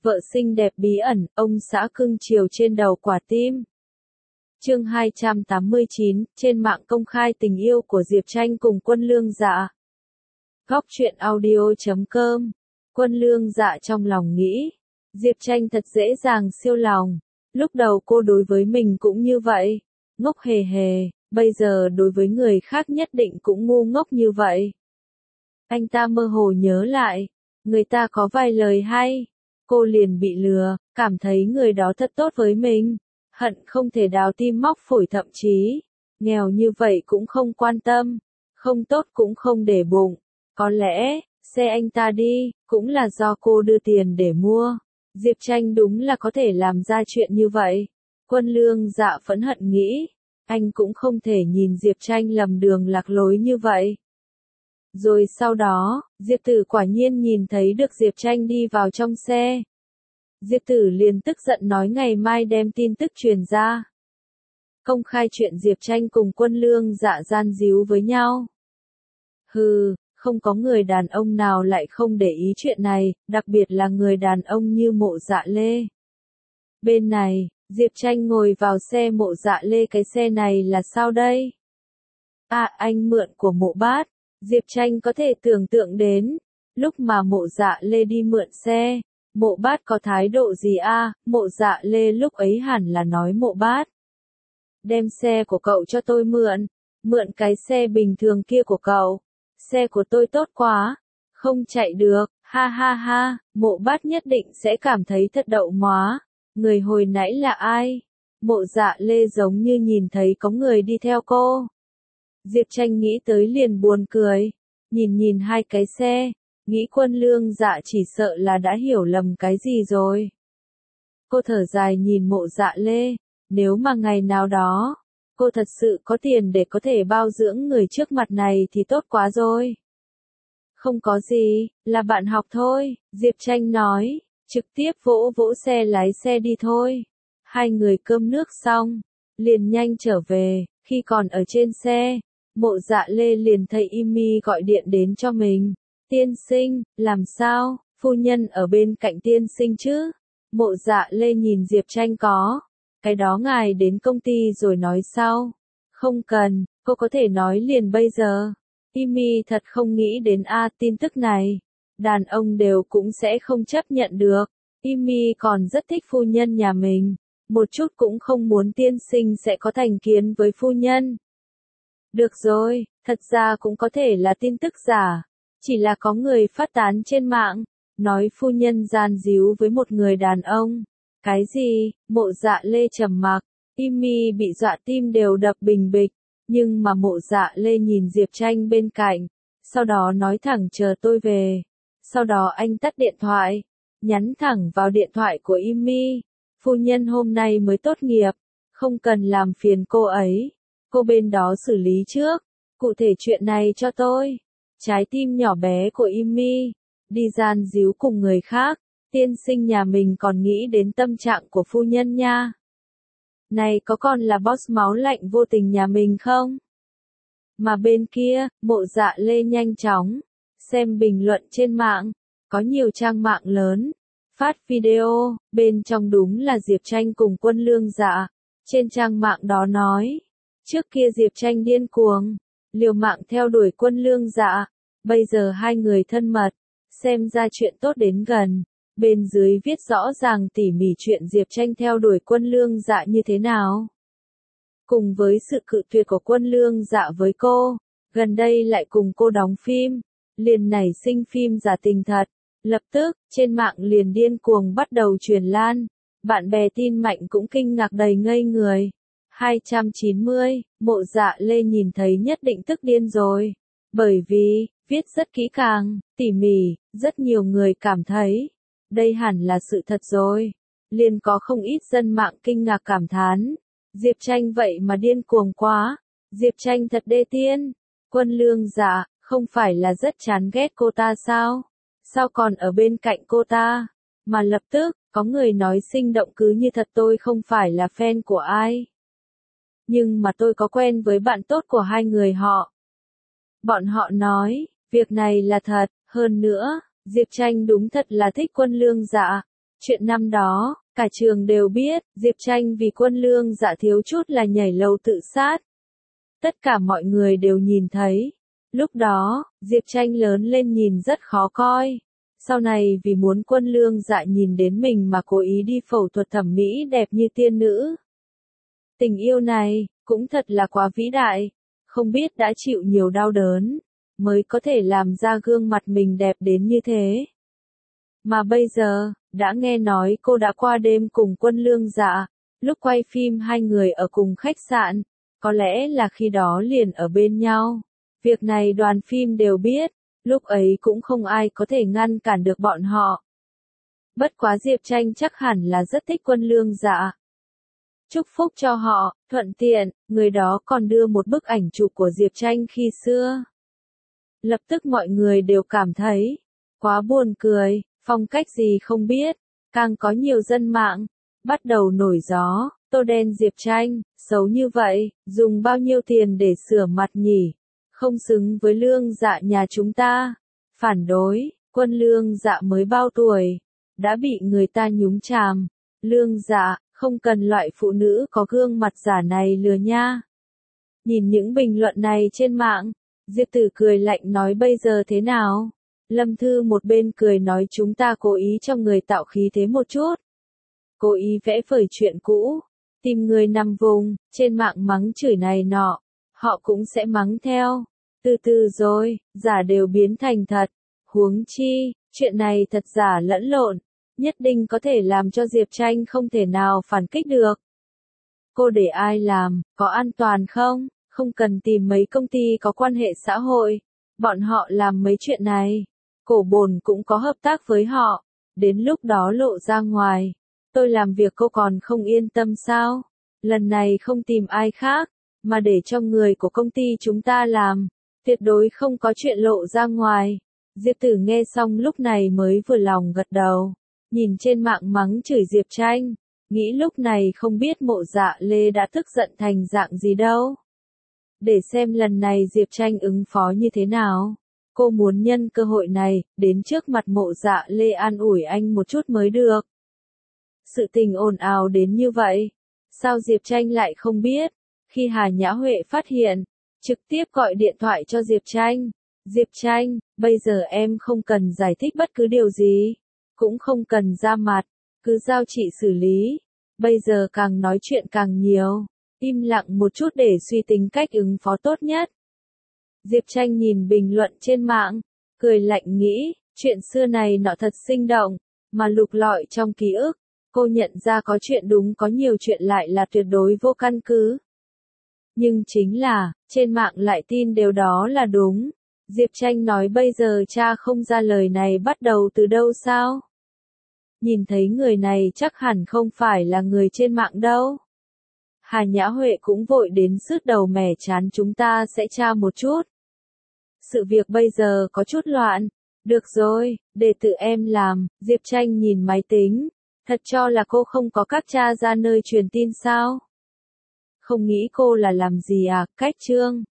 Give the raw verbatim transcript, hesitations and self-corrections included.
vợ xinh đẹp bí ẩn, ông xã cưng chiều trên đầu quả tim. Chương hai trăm tám mươi chín, trên mạng công khai tình yêu của Diệp Tranh cùng Quân Lương Dạ. Góc truyện audio chấm com. Quân Lương Dạ trong lòng nghĩ, Diệp Tranh thật dễ dàng siêu lòng. Lúc đầu cô đối với mình cũng như vậy, ngốc hề hề, bây giờ đối với người khác nhất định cũng ngu ngốc như vậy. Anh ta mơ hồ nhớ lại, người ta có vài lời hay, cô liền bị lừa, cảm thấy người đó thật tốt với mình, hận không thể đào tim móc phổi, thậm chí, nghèo như vậy cũng không quan tâm, không tốt cũng không để bụng. Có lẽ, xe anh ta đi, cũng là do cô đưa tiền để mua. Diệp Tranh đúng là có thể làm ra chuyện như vậy. Quân Lương Dạ phẫn hận nghĩ, anh cũng không thể nhìn Diệp Tranh lầm đường lạc lối như vậy. Rồi sau đó, Diệp Tử quả nhiên nhìn thấy được Diệp Tranh đi vào trong xe. Diệp Tử liền tức giận nói ngày mai đem tin tức truyền ra. Công khai chuyện Diệp Tranh cùng Quân Lương Dạ gian díu với nhau. Hừ, không có người đàn ông nào lại không để ý chuyện này, đặc biệt là người đàn ông như Mộ Dạ Lê. Bên này, Diệp Tranh ngồi vào xe Mộ Dạ Lê, cái xe này là sao đây? À, anh mượn của Mộ Bát. Diệp Tranh có thể tưởng tượng đến, lúc mà Mộ Dạ Lê đi mượn xe, Mộ Bát có thái độ gì à? Mộ Dạ Lê lúc ấy hẳn là nói Mộ Bát, đem xe của cậu cho tôi mượn, mượn cái xe bình thường kia của cậu, xe của tôi tốt quá, không chạy được, ha ha ha. Mộ Bát nhất định sẽ cảm thấy thật đậu móa, người hồi nãy là ai? Mộ Dạ Lê giống như nhìn thấy có người đi theo cô. Diệp Tranh nghĩ tới liền buồn cười, nhìn nhìn hai cái xe, nghĩ Quân Lương Dạ chỉ sợ là đã hiểu lầm cái gì rồi. Cô thở dài nhìn Mộ Dạ Lê, nếu mà ngày nào đó, cô thật sự có tiền để có thể bao dưỡng người trước mặt này thì tốt quá rồi. Không có gì, là bạn học thôi, Diệp Tranh nói, trực tiếp vỗ vỗ xe lái xe đi thôi. Hai người cơm nước xong, liền nhanh trở về, khi còn ở trên xe, Mộ Dạ Lê liền thấy Imi gọi điện đến cho mình. Tiên sinh, làm sao, phu nhân ở bên cạnh tiên sinh chứ? Mộ Dạ Lê nhìn Diệp Tranh có, cái đó ngài đến công ty rồi nói sau. Không cần, cô có thể nói liền bây giờ. Imi thật không nghĩ đến a tin tức này. Đàn ông đều cũng sẽ không chấp nhận được. Imi còn rất thích phu nhân nhà mình. Một chút cũng không muốn tiên sinh sẽ có thành kiến với phu nhân. Được rồi, thật ra cũng có thể là tin tức giả. Chỉ là có người phát tán trên mạng, nói phu nhân gian díu với một người đàn ông. Cái gì? Mộ Dạ Lê trầm mặc, Imi bị dọa tim đều đập bình bịch, nhưng mà Mộ Dạ Lê nhìn Diệp Tranh bên cạnh, sau đó nói thẳng chờ tôi về. Sau đó anh tắt điện thoại, nhắn thẳng vào điện thoại của Imi, phu nhân hôm nay mới tốt nghiệp, không cần làm phiền cô ấy, cô bên đó xử lý trước, cụ thể chuyện này cho tôi. Trái tim nhỏ bé của Imi, đi gian díu cùng người khác, tiên sinh nhà mình còn nghĩ đến tâm trạng của phu nhân nha. Này có còn là boss máu lạnh vô tình nhà mình không? Mà bên kia, Mộ Dạ Lê nhanh chóng xem bình luận trên mạng, có nhiều trang mạng lớn phát video, bên trong đúng là Diệp Tranh cùng Quân Lương Dạ. Trên trang mạng đó nói, trước kia Diệp Tranh điên cuồng, liều mạng theo đuổi Quân Lương Dạ, bây giờ hai người thân mật, xem ra chuyện tốt đến gần. Bên dưới viết rõ ràng tỉ mỉ chuyện Diệp Tranh theo đuổi Quân Lương Dạ như thế nào. Cùng với sự cự tuyệt của Quân Lương Dạ với cô, gần đây lại cùng cô đóng phim, liền nảy sinh phim giả tình thật. Lập tức, trên mạng liền điên cuồng bắt đầu truyền lan, bạn bè tin mạnh cũng kinh ngạc đầy ngây người. hai trăm chín mươi, Mộ Dạ Lê nhìn thấy nhất định tức điên rồi, bởi vì, viết rất kỹ càng, tỉ mỉ, rất nhiều người cảm thấy, đây hẳn là sự thật rồi. Liền có không ít dân mạng kinh ngạc cảm thán, Diệp Tranh vậy mà điên cuồng quá, Diệp Tranh thật đê tiên. Quân Lương Dạ, không phải là rất chán ghét cô ta sao? Sao còn ở bên cạnh cô ta? Mà lập tức, có người nói sinh động cứ như thật tôi không phải là fan của ai. Nhưng mà tôi có quen với bạn tốt của hai người họ. Bọn họ nói, việc này là thật, hơn nữa, Diệp Tranh đúng thật là thích Quân Lương Dạ. Chuyện năm đó, cả trường đều biết, Diệp Tranh vì Quân Lương Dạ thiếu chút là nhảy lầu tự sát. Tất cả mọi người đều nhìn thấy. Lúc đó, Diệp Tranh lớn lên nhìn rất khó coi. Sau này vì muốn Quân Lương Dạ nhìn đến mình mà cố ý đi phẫu thuật thẩm mỹ đẹp như tiên nữ. Tình yêu này, cũng thật là quá vĩ đại. Không biết đã chịu nhiều đau đớn, mới có thể làm ra gương mặt mình đẹp đến như thế. Mà bây giờ, đã nghe nói cô đã qua đêm cùng Quân Lương Dạ, lúc quay phim hai người ở cùng khách sạn, có lẽ là khi đó liền ở bên nhau. Việc này đoàn phim đều biết, lúc ấy cũng không ai có thể ngăn cản được bọn họ. Bất quá Diệp Tranh chắc hẳn là rất thích Quân Lương Dạ. Chúc phúc cho họ, thuận tiện, người đó còn đưa một bức ảnh chụp của Diệp Tranh khi xưa. Lập tức mọi người đều cảm thấy, quá buồn cười, phong cách gì không biết, càng có nhiều dân mạng, bắt đầu nổi gió, tô đen Diệp Tranh, xấu như vậy, dùng bao nhiêu tiền để sửa mặt nhỉ, không xứng với Lương Dạ nhà chúng ta. Phản đối, Quân Lương Dạ mới bao tuổi, đã bị người ta nhúng chàm, Lương Dạ, không cần loại phụ nữ có gương mặt giả này lừa nha. Nhìn những bình luận này trên mạng, Diệp Tử cười lạnh nói bây giờ thế nào? Lâm Thư một bên cười nói chúng ta cố ý cho người tạo khí thế một chút. Cố ý vẽ vời chuyện cũ, tìm người nằm vùng, trên mạng mắng chửi này nọ, họ cũng sẽ mắng theo. Từ từ rồi, giả đều biến thành thật. Huống chi, chuyện này thật giả lẫn lộn, nhất định có thể làm cho Diệp Tranh không thể nào phản kích được. Cô để ai làm, có an toàn không? Không cần tìm mấy công ty có quan hệ xã hội, bọn họ làm mấy chuyện này. Cổ bồn cũng có hợp tác với họ, đến lúc đó lộ ra ngoài. Tôi làm việc cô còn không yên tâm sao? Lần này không tìm ai khác, mà để cho người của công ty chúng ta làm, tuyệt đối không có chuyện lộ ra ngoài. Diệp Tử nghe xong lúc này mới vừa lòng gật đầu, nhìn trên mạng mắng chửi Diệp Tranh, nghĩ lúc này không biết Mộ Dạ Lê đã tức giận thành dạng gì đâu. Để xem lần này Diệp Tranh ứng phó như thế nào. Cô muốn nhân cơ hội này, đến trước mặt Mộ Dạ Lê an ủi anh một chút mới được. Sự tình ồn ào đến như vậy, sao Diệp Tranh lại không biết? Khi Hà Nhã Huệ phát hiện, trực tiếp gọi điện thoại cho Diệp Tranh. Diệp Tranh, bây giờ em không cần giải thích bất cứ điều gì, cũng không cần ra mặt, cứ giao chị xử lý. Bây giờ càng nói chuyện càng nhiều, im lặng một chút để suy tính cách ứng phó tốt nhất. Diệp Tranh nhìn bình luận trên mạng, cười lạnh nghĩ, chuyện xưa này nọ thật sinh động, mà lục lọi trong ký ức, cô nhận ra có chuyện đúng có nhiều chuyện lại là tuyệt đối vô căn cứ. Nhưng chính là, trên mạng lại tin điều đó là đúng. Diệp Tranh nói bây giờ cha không ra lời này bắt đầu từ đâu sao? Nhìn thấy người này chắc hẳn không phải là người trên mạng đâu. Hà Nhã Huệ cũng vội đến sứt đầu mẻ chán chúng ta sẽ tra một chút. Sự việc bây giờ có chút loạn. Được rồi, để tự em làm. Diệp Tranh nhìn máy tính. Thật cho là cô không có các cha ra nơi truyền tin sao? Không nghĩ cô là làm gì à, cách trương.